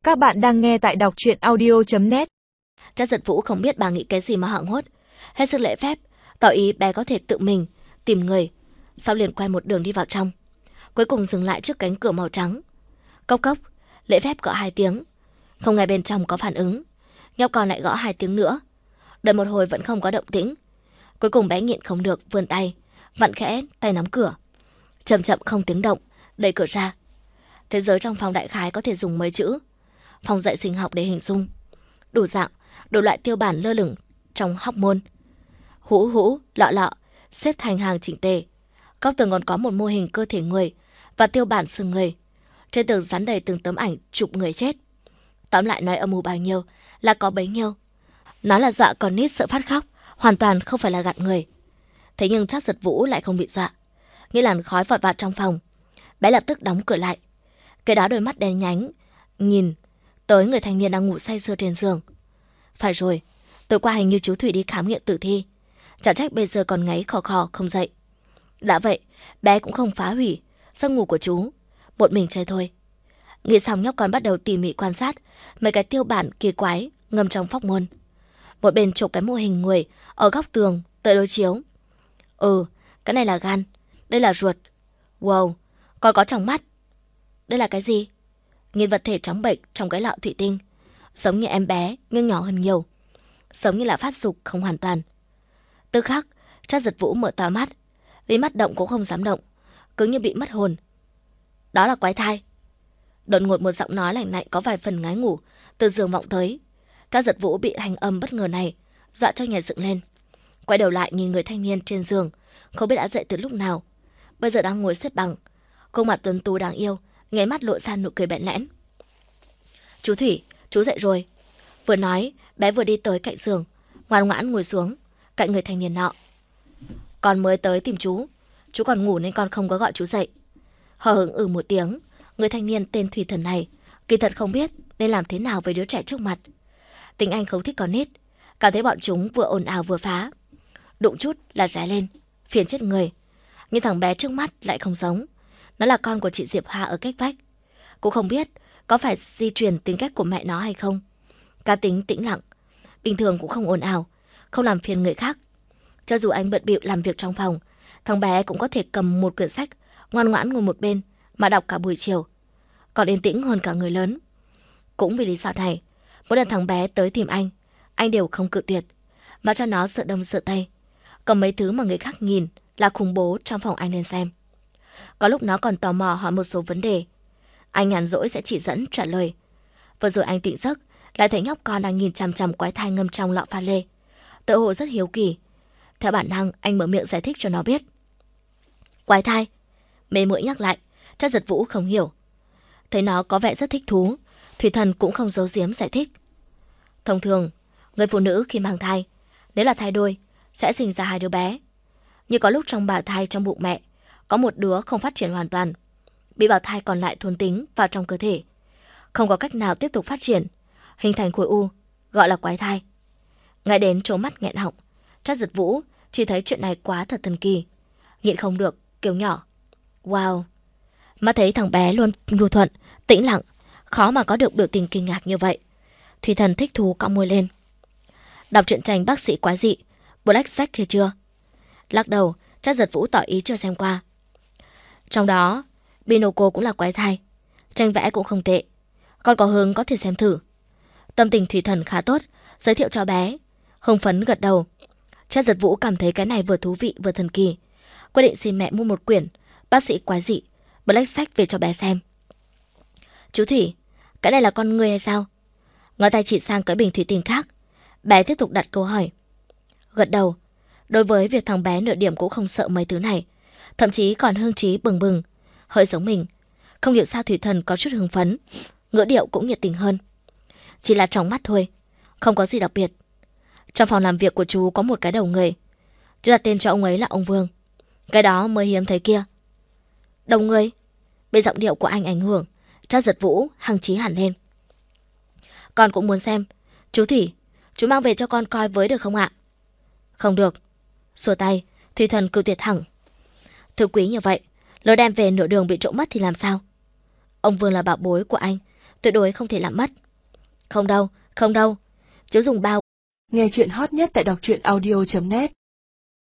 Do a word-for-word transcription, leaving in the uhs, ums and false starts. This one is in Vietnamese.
Các bạn đang nghe tại đọc truyện audio chấm net. Trác Giật Vũ không biết bà nghĩ cái gì mà hoảng hốt, hết sức lễ phép, tỏ ý bé có thể tự mình tìm người, sau liền quay một đường đi vào trong. Cuối cùng dừng lại trước cánh cửa màu trắng. Cốc cốc, lễ phép gõ hai tiếng, không nghe bên trong có phản ứng. Nhóc con lại gõ hai tiếng nữa, đợi một hồi vẫn không có động tĩnh. Cuối cùng bé nhịn không được, vươn tay, vặn khẽ tay nắm cửa, chậm chậm không tiếng động đẩy cửa ra. Thế giới trong phòng đại khái có thể dùng mấy chữ: phòng dạy sinh học để hình dung. Đủ dạng, đủ loại tiêu bản lơ lửng trong hóc môn, hũ hũ, lọ lọ xếp thành hàng chỉnh tề. Góc tường còn có một mô hình cơ thể người và tiêu bản xương người. Trên tường dán đầy từng tấm ảnh chụp người chết. Tóm lại nói âm mưu bao nhiêu là có bấy nhiêu. Nó là dọa con nít sợ phát khóc, hoàn toàn không phải là gạt người. Thế nhưng Trác Giật Vũ lại không bị dọa. Nghĩ làn khói vọt vào trong phòng, bé lập tức đóng cửa lại. Cái đó đôi mắt đen nhánh nhìn tới người thanh niên đang ngủ say sưa trên giường. Phải rồi, tối qua hình như chú Thủy đi khám nghiệm tử thi, chẳng trách bây giờ còn ngáy khò khò không dậy. Đã vậy, bé cũng không phá hủy giấc ngủ của chú, một mình chơi thôi. Nghĩ xong, nhóc con bắt đầu tỉ mỉ quan sát mấy cái tiêu bản kỳ quái ngâm trong phóc môn. Một bên chụp cái mô hình người ở góc tường tới đối chiếu. Ừ, cái này là gan, đây là ruột. Wow, còn có trong mắt. Đây là cái gì? Nhìn vật thể trắng bệch trong cái lọ thủy tinh, giống như em bé nhưng nhỏ hơn nhiều, giống như là phát dục không hoàn toàn. Tức khắc, Trác Giật Vũ mở to mắt, vì mắt động cũng không dám động, cứ như bị mất hồn. Đó là quái thai. Đột ngột một giọng nói lạnh lạnh có vài phần ngái ngủ từ giường vọng tới. Trác Giật Vũ bị thanh âm bất ngờ này dọa cho nhảy dựng lên, quay đầu lại nhìn người thanh niên trên giường, không biết đã dậy từ lúc nào, bây giờ đang ngồi xếp bằng, khuôn mặt tuấn tú đáng yêu, nháy mắt lộ ra nụ cười bẽn lẽn. Chú Thủy, chú dậy rồi. Vừa nói, bé vừa đi tới cạnh giường, ngoan ngoãn ngồi xuống cạnh người thanh niên nọ. Con mới tới tìm chú, chú còn ngủ nên con không có gọi chú dậy. Hờ hững ừ một tiếng. Người thanh niên tên Thủy Thần này kỳ thật không biết nên làm thế nào với đứa trẻ trước mặt. Tình anh không thích con nít, cảm thấy bọn chúng vừa ồn ào vừa phá, đụng chút là ré lên, phiền chết người. Nhưng thằng bé trước mắt lại không giống. Nó là con của chị Diệp Hoa ở cách vách. Cũng không biết có phải di truyền tính cách của mẹ nó hay không. Cá tính tĩnh lặng, bình thường cũng không ồn ào, không làm phiền người khác. Cho dù anh bận bịu làm việc trong phòng, thằng bé cũng có thể cầm một quyển sách, ngoan ngoãn ngồi một bên mà đọc cả buổi chiều, còn yên tĩnh hơn cả người lớn. Cũng vì lý do này, mỗi lần thằng bé tới tìm anh, anh đều không cự tuyệt, mà cho nó sợ đông sợ tây, cầm mấy thứ mà người khác nhìn là khủng bố trong phòng anh lên xem. Có lúc nó còn tò mò hỏi một số vấn đề, anh nhàn rỗi sẽ chỉ dẫn trả lời. Vừa rồi anh tỉnh giấc, lại thấy nhóc con đang nhìn chằm chằm quái thai ngâm trong lọ pha lê, tự hồ rất hiếu kỳ. Theo bản năng, anh mở miệng giải thích cho nó biết. Quái thai? Mê muội nhắc lại. Trác Giật Vũ không hiểu. Thấy nó có vẻ rất thích thú, Thủy Thần cũng không giấu giếm giải thích. Thông thường, người phụ nữ khi mang thai, nếu là thai đôi, sẽ sinh ra hai đứa bé. Nhưng có lúc trong bào thai trong bụng mẹ, có một đứa không phát triển hoàn toàn, bị bào thai còn lại thôn tính vào trong cơ thể, không có cách nào tiếp tục phát triển, hình thành khối u, gọi là quái thai. Ngay đến trố mắt nghẹn họng, Trác Giật Vũ chỉ thấy chuyện này quá thật thần kỳ, nhịn không được kêu nhỏ. Wow! Mà thấy thằng bé luôn nhu thuận, tĩnh lặng, khó mà có được biểu tình kinh ngạc như vậy. Thủy Thần thích thú cong môi lên. Đọc truyện tranh bác sĩ quái dị Black Jack kia chưa? Lắc đầu, Trác Giật Vũ tỏ ý chưa xem qua. Trong đó, Binoco cũng là quái thai, tranh vẽ cũng không tệ, con có hứng có thể xem thử. Tâm tình Thủy Thần khá tốt, giới thiệu cho bé, hưng phấn gật đầu. Trác Giật Vũ cảm thấy cái này vừa thú vị vừa thần kỳ, quyết định xin mẹ mua một quyển bác sĩ quái dị Black Jack về cho bé xem. Chú Thủy, cái này là con người hay sao? Ngón tay chỉ sang cái bình thủy tinh khác, bé tiếp tục đặt câu hỏi. Gật đầu. Đối với việc thằng bé nửa điểm cũng không sợ mấy thứ này, thậm chí còn hưng trí bừng bừng, hơi giống mình. Không hiểu sao Thủy Thần có chút hưng phấn, ngữ điệu cũng nhiệt tình hơn. Chỉ là trong mắt thôi, không có gì đặc biệt. Trong phòng làm việc của chú có một cái đầu người, chú đặt tên cho ông ấy là ông Vương. Cái đó mới hiếm thấy kia. Đầu người? Bị giọng điệu của anh ảnh hưởng, Trác Giật Vũ hăng chí hẳn lên. Con cũng muốn xem. Chú Thủy, chú mang về cho con coi với được không ạ? Không được. Xua tay, Thủy Thần cự tuyệt thẳng. Thứ quý như vậy, lỡ đem về nửa đường bị trộm mất thì làm sao? Ông Vương là bảo bối của anh, tuyệt đối không thể làm mất. Không đâu, không đâu, chú dùng bao. Nghe chuyện hot nhất tại đọc truyện audio chấm net.